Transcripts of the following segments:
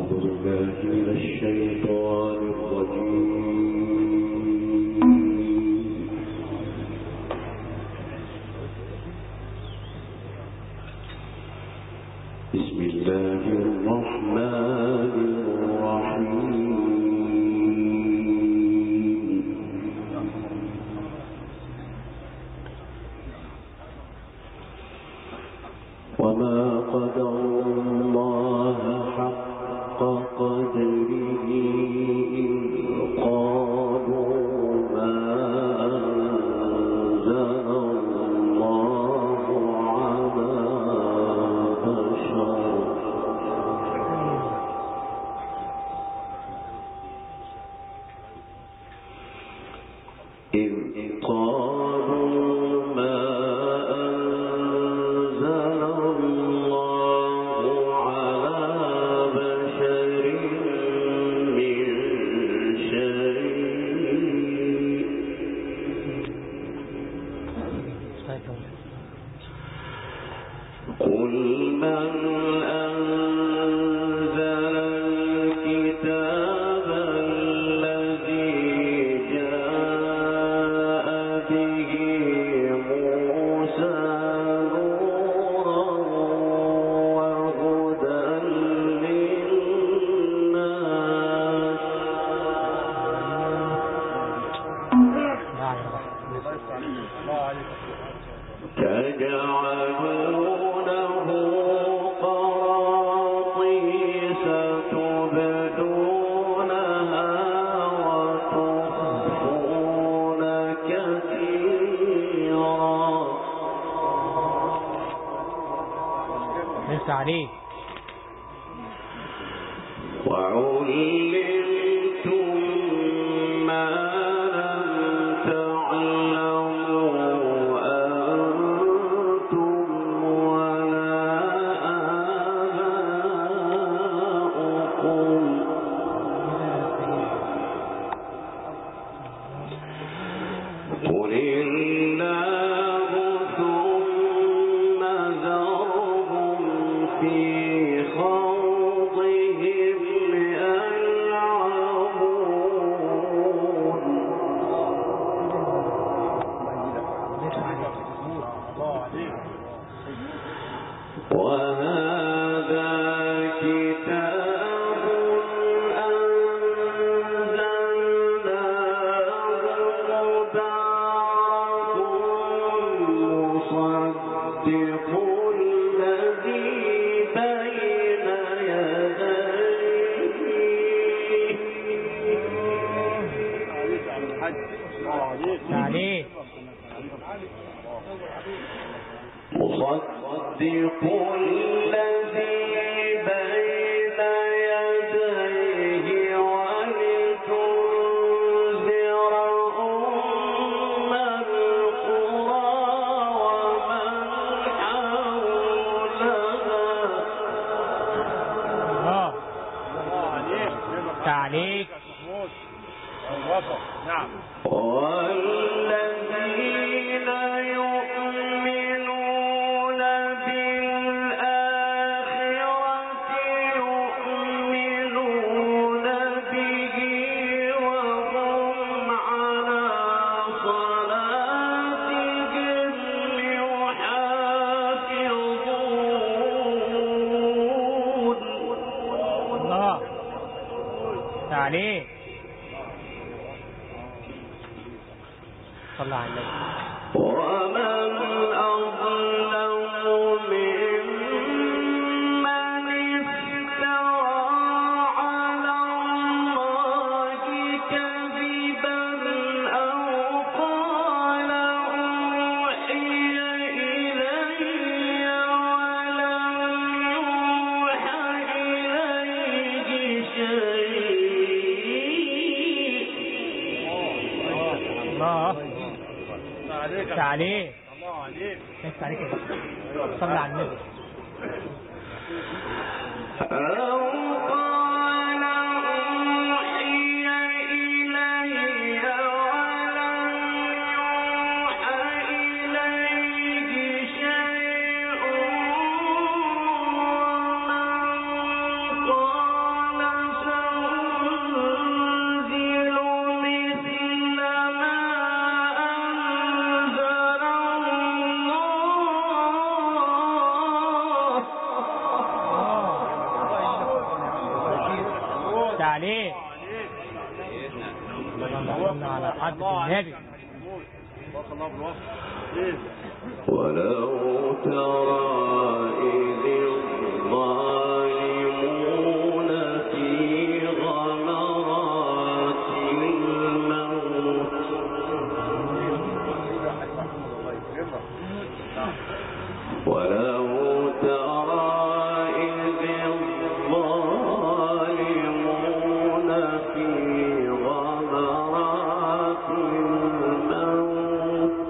عليه وعلمتم ما لم تعلموا أنتم ولا آباؤكم قل الله ثم ذرهم في خوضهم يلعبون وهذا كتاب أنزلناه مبارك مصدق الذي بين يديه مصدق الذي بين يديه ولتنذر أم القرى ومن حولها. تعليق نعم. والذين يؤمنون بالآخرة يؤمنون به وهم على صلاتهم يحافظون. الله تعليق صلى على النبي. ومن أظلم ممن افترى على الله كذبا أو قال أوحي إلي ولم يوحى إليه شيء. الله تعليق ليس عليك صلى على النبي. أو قال أوحي إلي ولم يوحى إليه شيء ومن قال عليه. اللهم على حضرة النبي. ولو ترى إذ الظالمون في غمرات الموت ولو ترى إذ الظالمون في غمرات الموت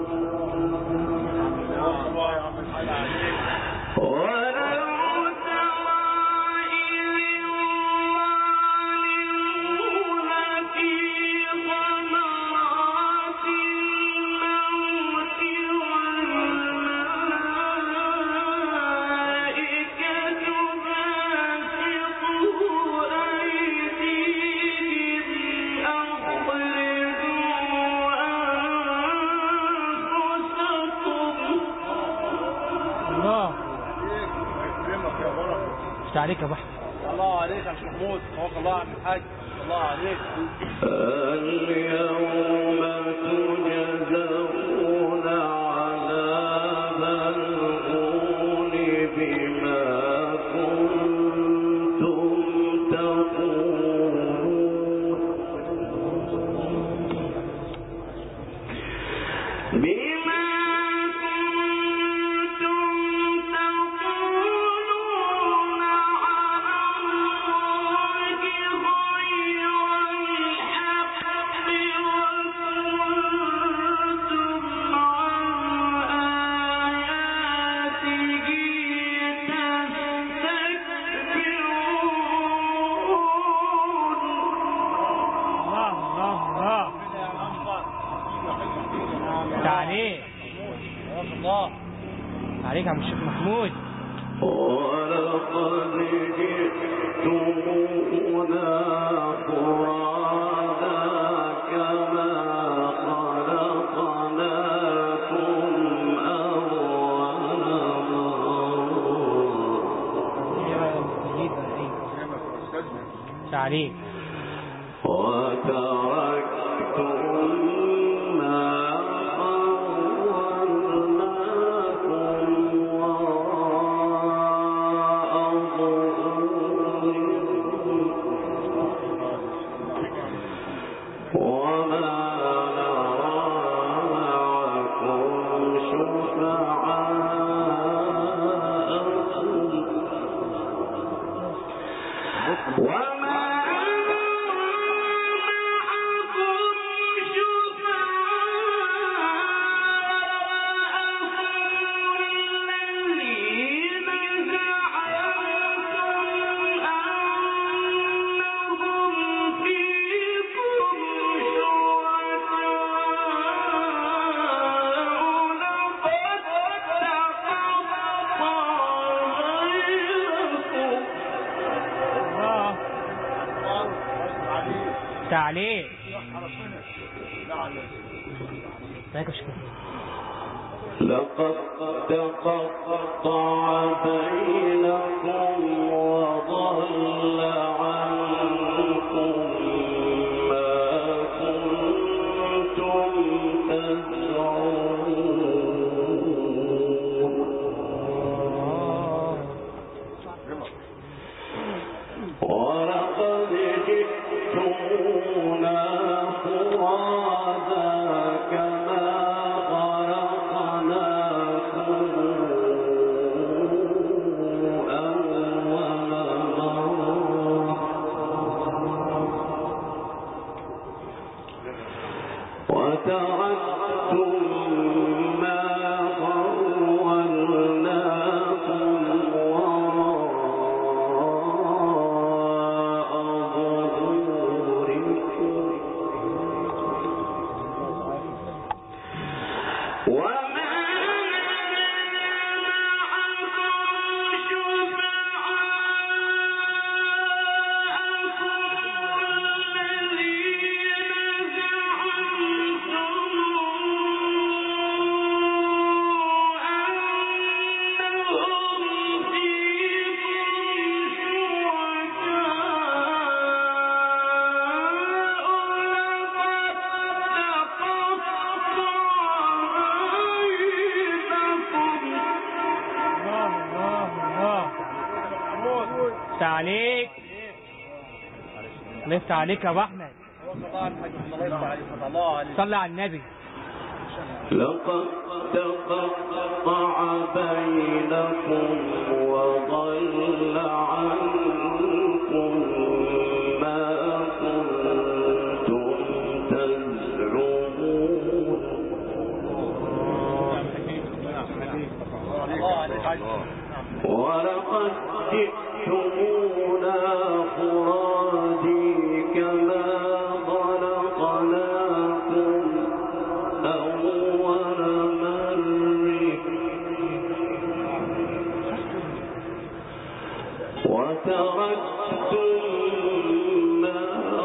عليك يا بحر. الله عليك يا شيخ محمود. توكل الله على الحاج. الله عليك. اليوم تجزون عذاب الهون بما كنتم تقولون عليك يا عم الشيخ محمود. ولقد جئتمونا فرادا كما خلقناكم أول مرة عليك. وتركتم ما عليه. لقد تقطع بينكم وضل عنكم ما كنتم تزعمون ولقد جئتمونا فرادا كما خلقناكم عليك. لفت عليك يا ابو احمد. صلى على النبي. لقد تقطع بينكم وضل عنكم ما كنتم تزعمون ولقد جئتمونا فرادى كما خلقناكم أول مرة وتركتم ما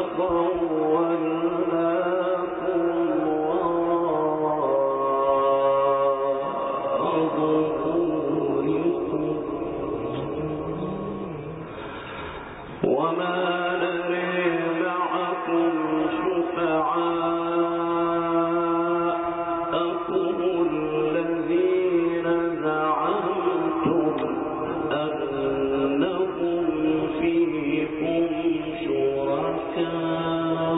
خولناكم وراء ظهوركم وما نري معكم شفعاءكم الذين زعمتم أنهم فيكم شركاء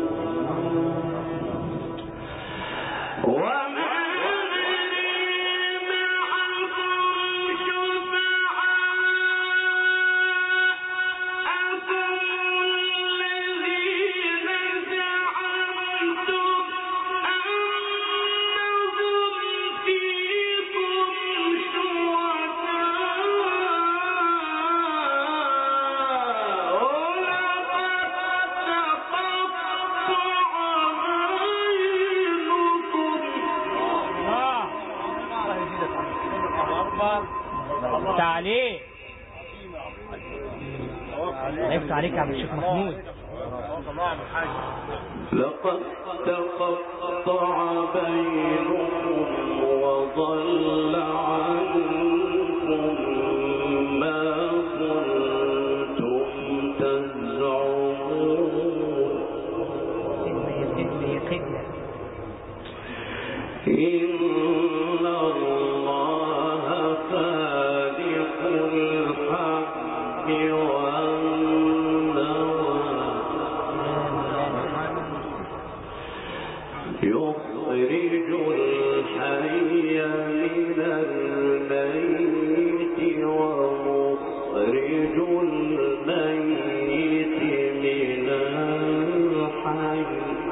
وما نري معكم شفعاءكم الذين زعمتم أنهم فيكم شركاء تعليق. لفت عليك يا عبد الشيخ محمود. لقد تقطع بينكم وضل عنكم ما كنتم تزعمون إن الله خالق الحب والنوى يخرج الحي من الميت ومخرج الميت من الحي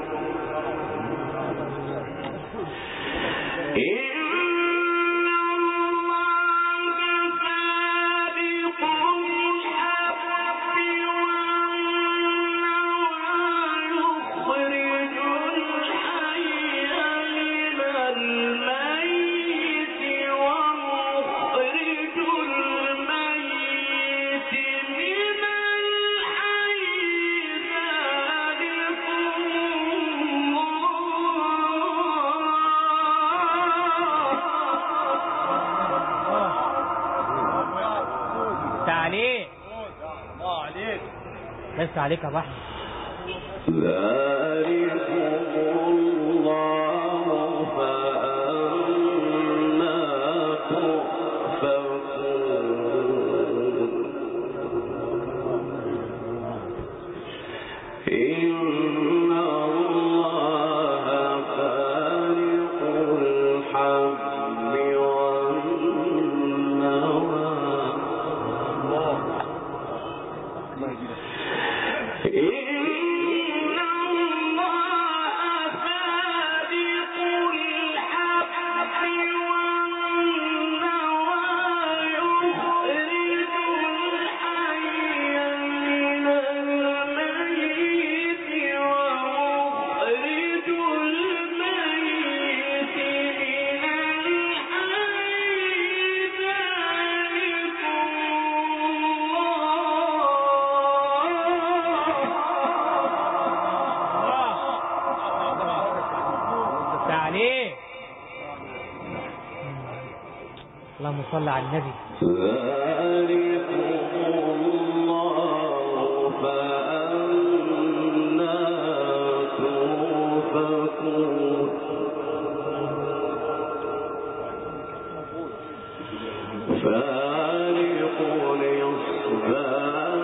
لفت عليك يا ابو احمد. ذلكم الله فأنا تؤفكون إن الله خالق الحب والنوى اللهم صل على النبي. ذلكم الله فأنا تؤفكون فالق الإصباح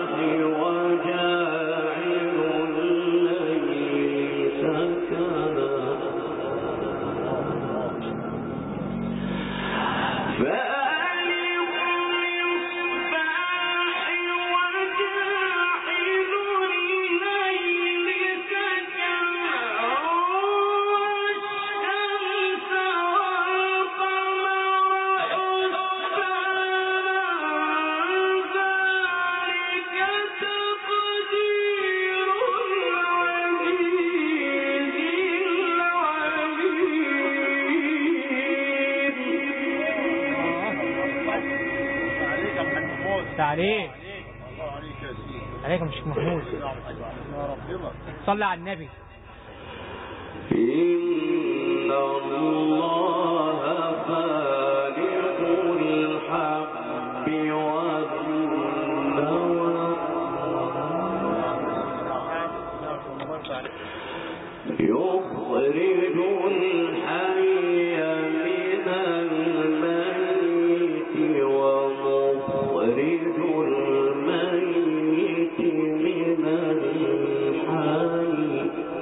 تعليق. الله عليك يا سيدي. عليكم الشيخ محمود. صلى على النبي. إن الله فالق الحب والنوى يخرج الحي من الميت ومخرج الميت من الحي.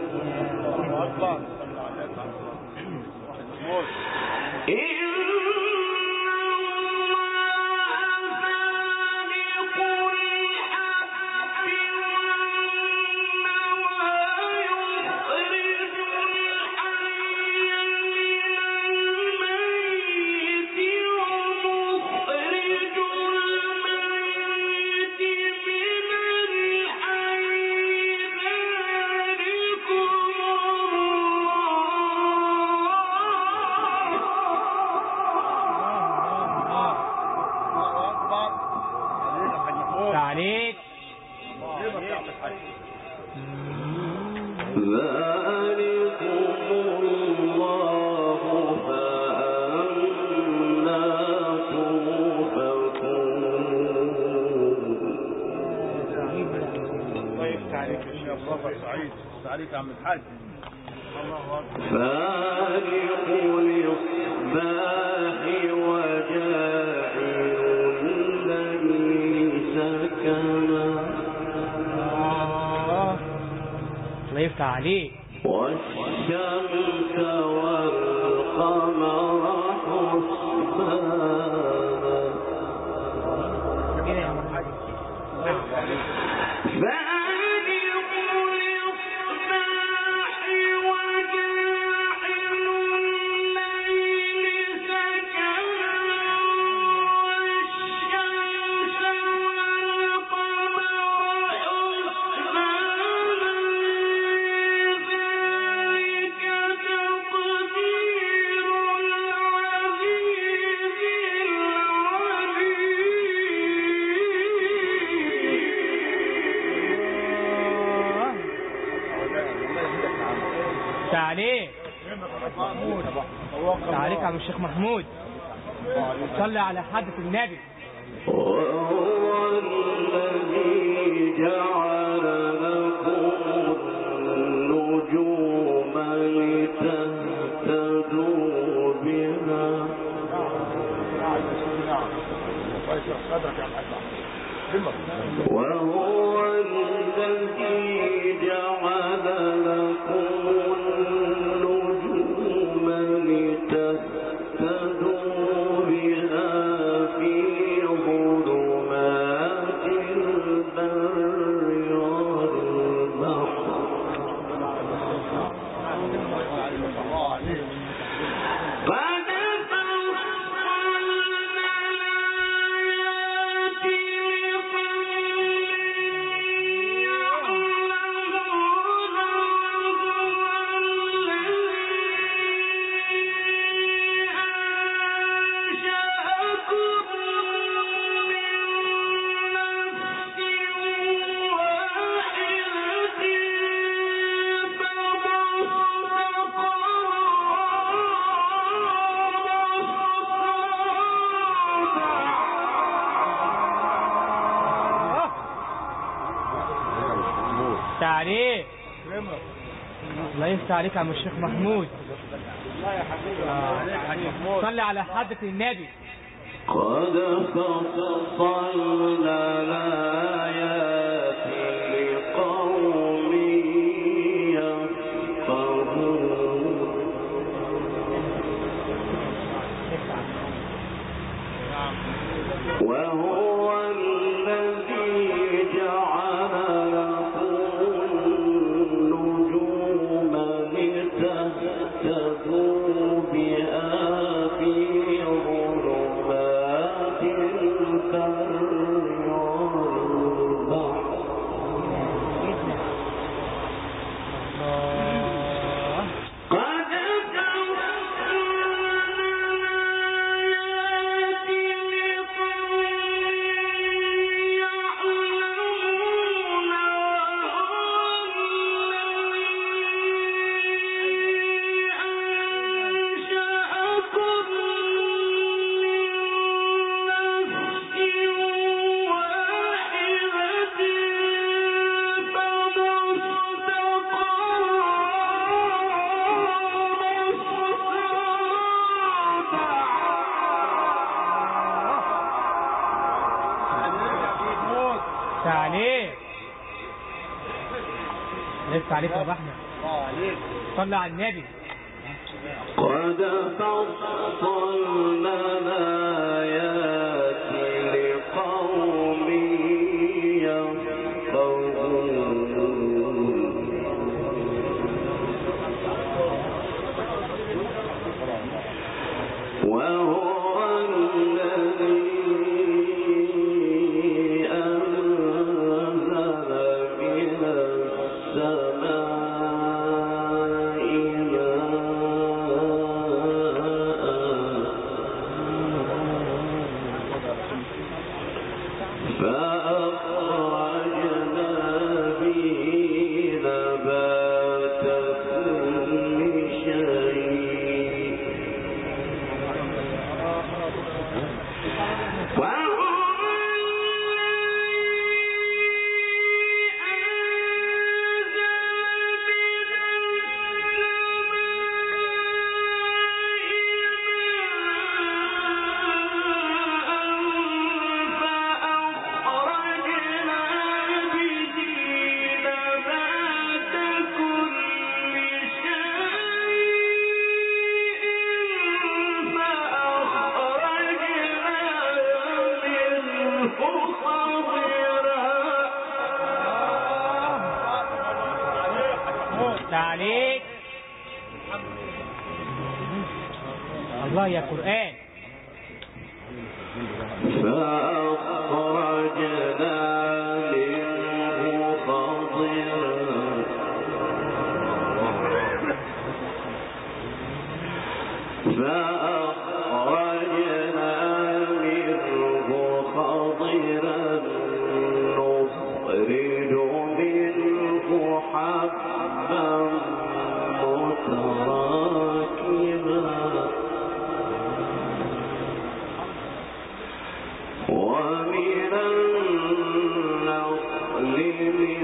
تعليق. ذلكم الله فأنا توفكون. الله يفتح عليك يا شيخ. الله سعيد. عليك يا عم الحاج. فالق الإصباح وجاعل الليل سكنا. الله يفتح عليك. والشمس والقمر حسبانا. كده يا عم الحاج. تعليق. تعليق على الشيخ محمود. صلى على حضرة النبي. وهو الذي جعل لكم النجوم لتهتدوا بها. وهو الذي جعل لكم النجوم لتهتدوا بها في ظلمات البر والبحر. تعليق. الله يفتح عليك يا عم الشيخ محمود. الله يا حبيبي. صلي على حضرة النبي. قد فصلنا الآيات لقوم يفقهون. وهو الذي جعل لكم النجوم لتهتدوا بها في ظلمات البر والبحر. تعليق لسه عليك يا ابو احمد. صلى على النبي. قد فصلنا الآيات لقوم يفقهون وهو الذي أنزل من السماء فأخرجنا به نبات كل شيء وهو تعليق. الله يا قرآن. فأخرجنا منه خضرا نخرج منه حبا متراكبا ومن النخل من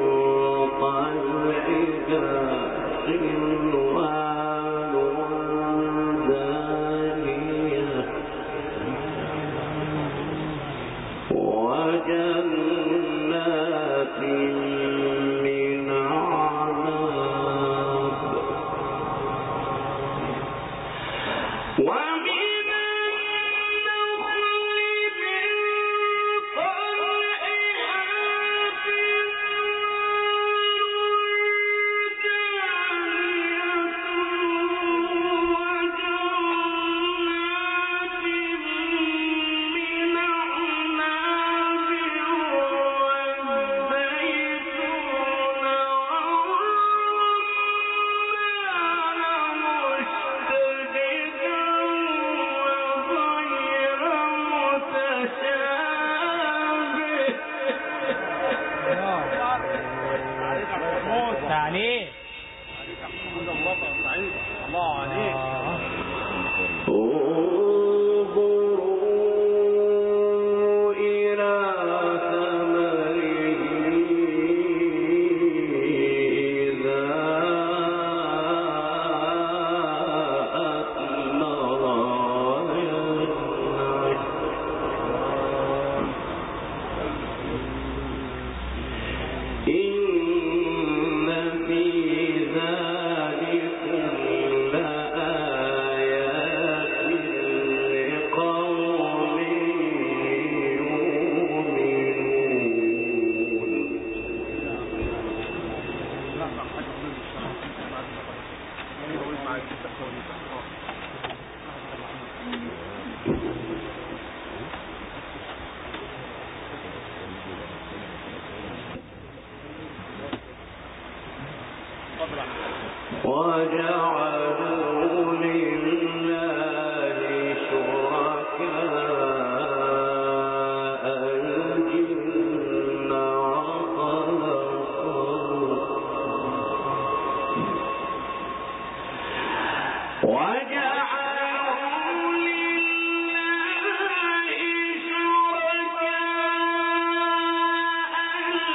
طلعها قنوان دانية وجنات من عناب ومن تعليق. الله عليك. انظروا إلى ثمره إذا أثمر إن في ذلك لآيات لقوم وجعلوا لله شركاء الجن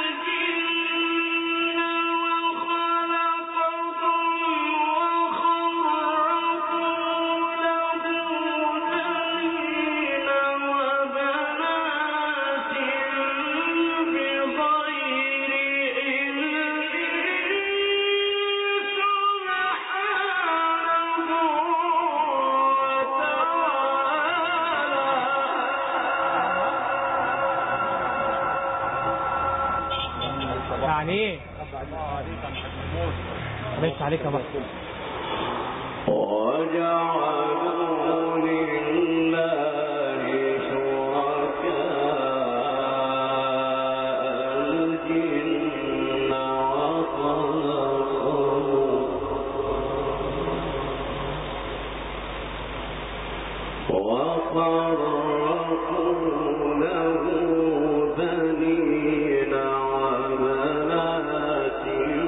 وخلقهم يعني الله عليك يا حاج محمود. ليس عليك يا بحر. وجعلوا لله شركاء الجن وخرقوا له بنين وبنات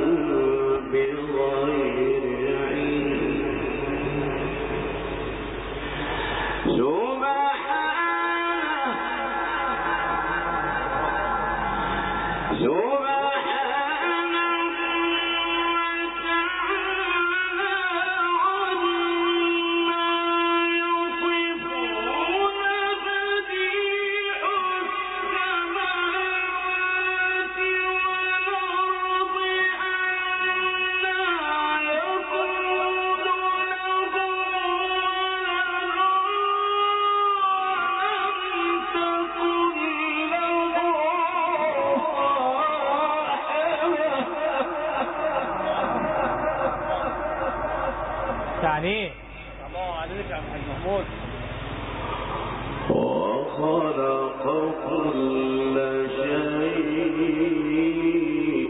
بغير علم يعني الله عليك يا حاج محمود. وخلق كل شيء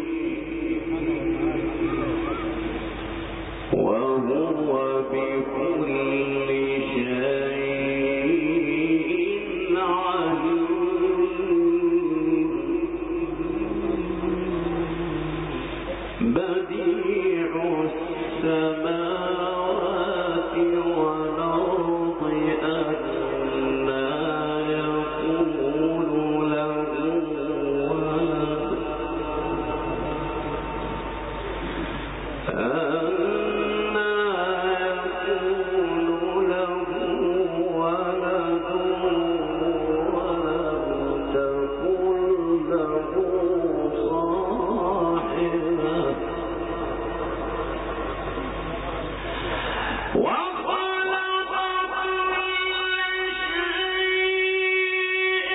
وهو بكل شيء عليم بديع السماوات والأرض أنى يكون له ولد ولم تكن له صاحبة وخلق كل شيء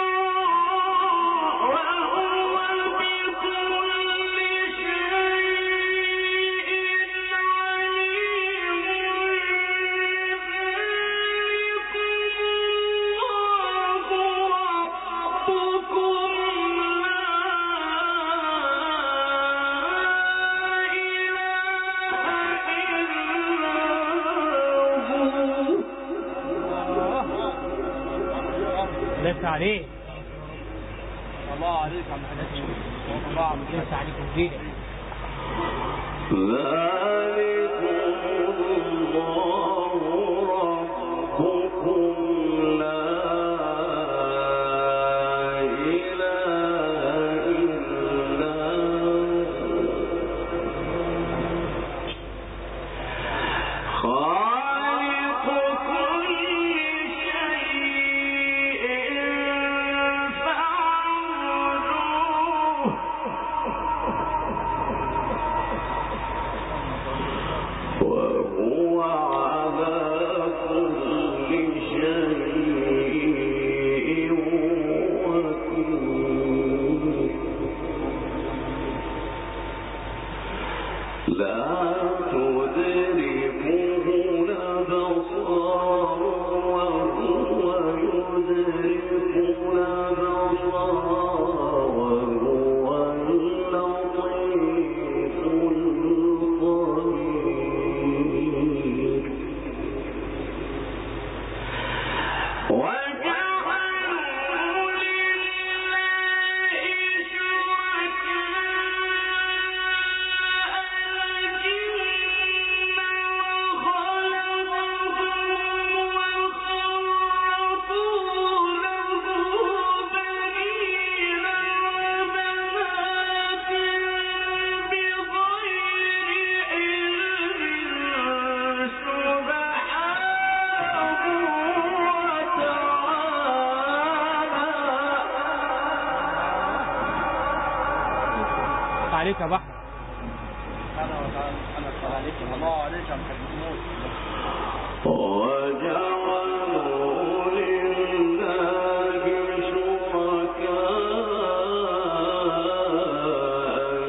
وهو بكل شيء عليم ليس عليه. الله عليك يا حاج محمود. الله عليك. ليس عليك الدين. ذلكم الله ربكم لا إله إلا هو خالق كل شيء فاعبدوه وهو على كل شيء وكيل لا تدركه الأبصار وهو يدرك الأبصار وهو اللطيف الخبير وجعلوا لله شركاء الجن وخلقهم وخرقوا له بنين وبنات بغير علم سبحانه وتعالى عليك يا بحر. أنا عليك. الله عليك يا حاج محمود. وجعلوا لله شركاء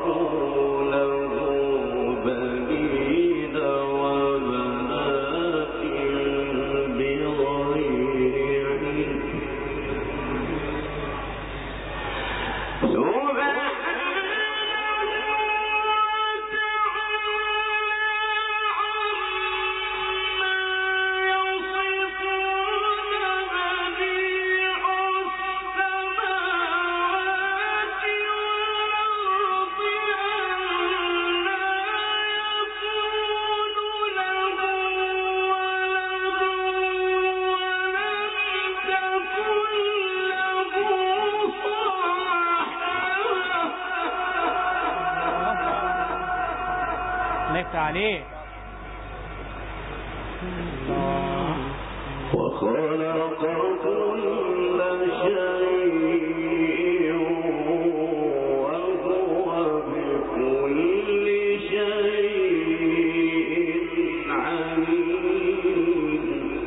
عليه وخلق كل شيء وهو بكل شيء عليم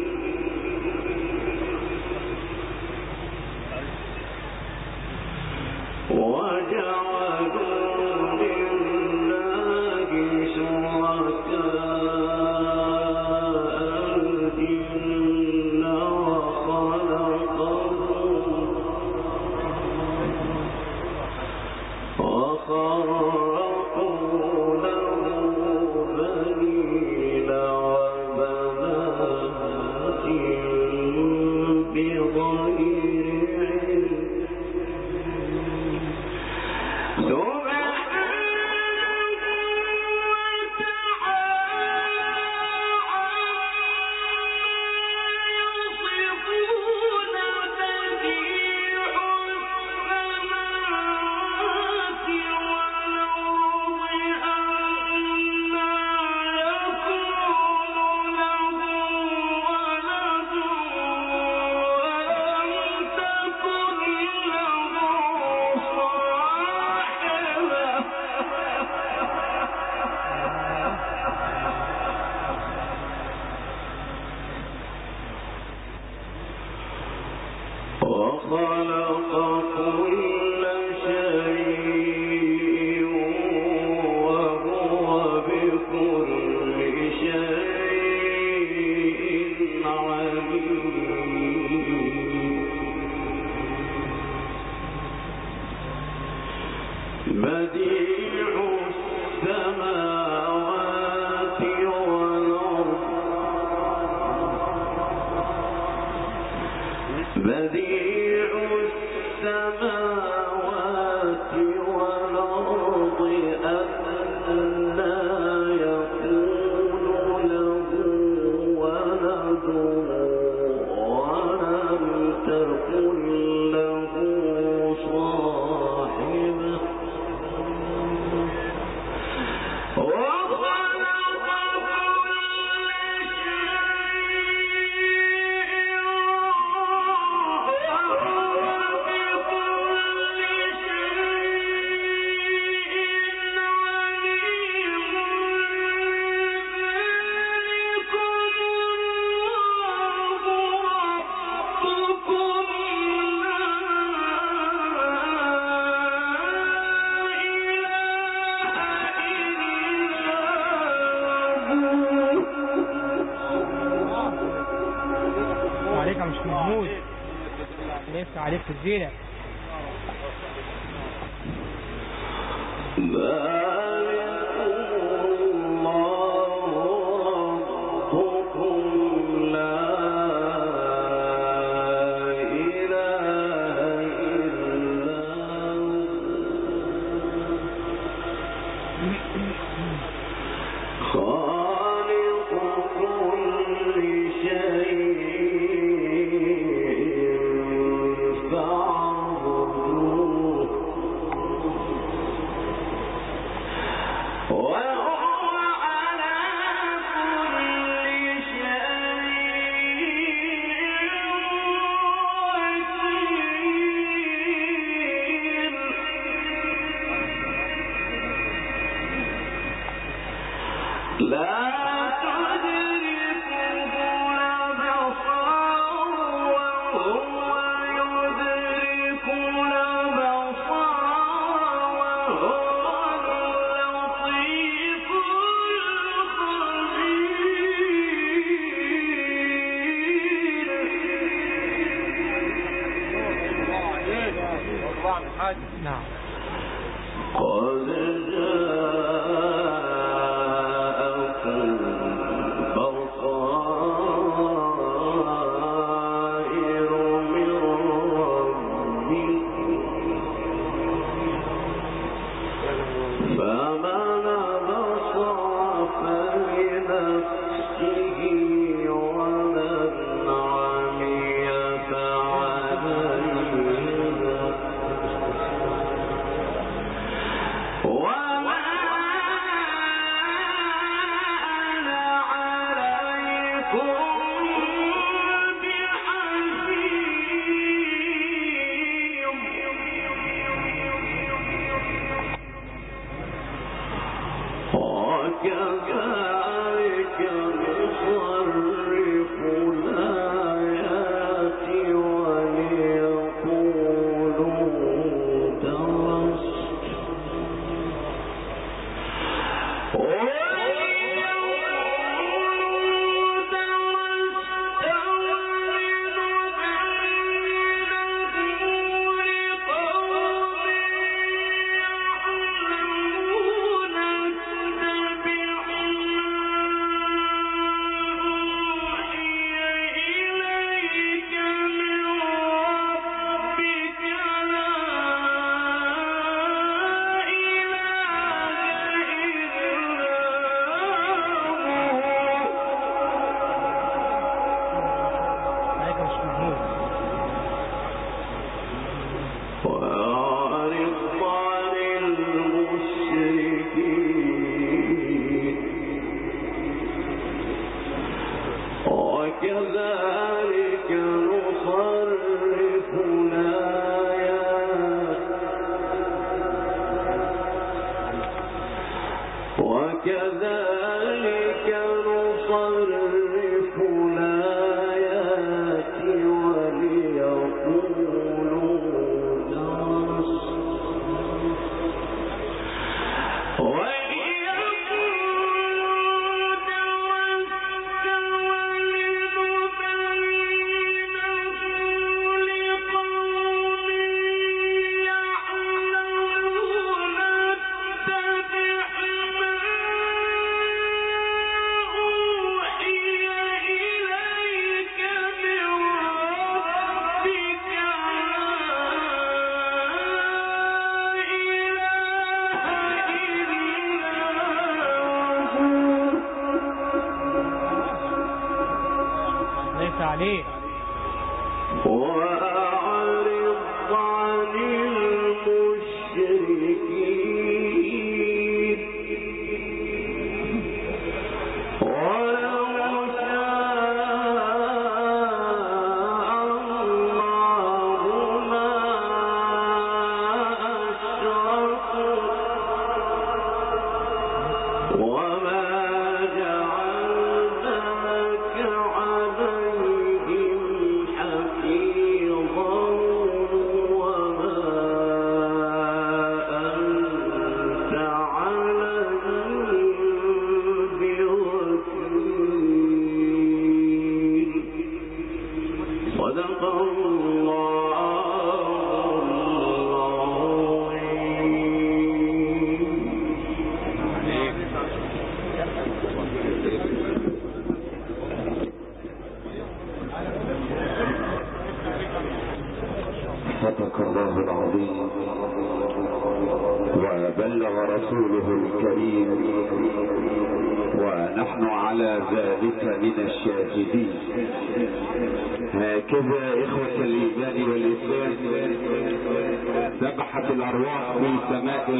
وجعلوا لله شركاء الجن وخرقوا له بنين وبنات بغير علم وخلق كل شيء وهو بكل شيء عليم بديع السماوات والأرض بديع السماوات والأرض أنى يكون له ولد ولم تكن له صاحبة عليك مش محمود ليس عليك في الزينة وهو عليه وأعرض عن المشركين ولو شاء الله ما أشركوا وما جعلناك عليهم حفيظا وما أنت عليهم بوكيل صدق الله صدق الله العظيم وبلغ رسوله الكريم ونحن على ذلك من الشاهدين. هكذا إخوة الإيمان والإسلام سبحت الأرواح في سماء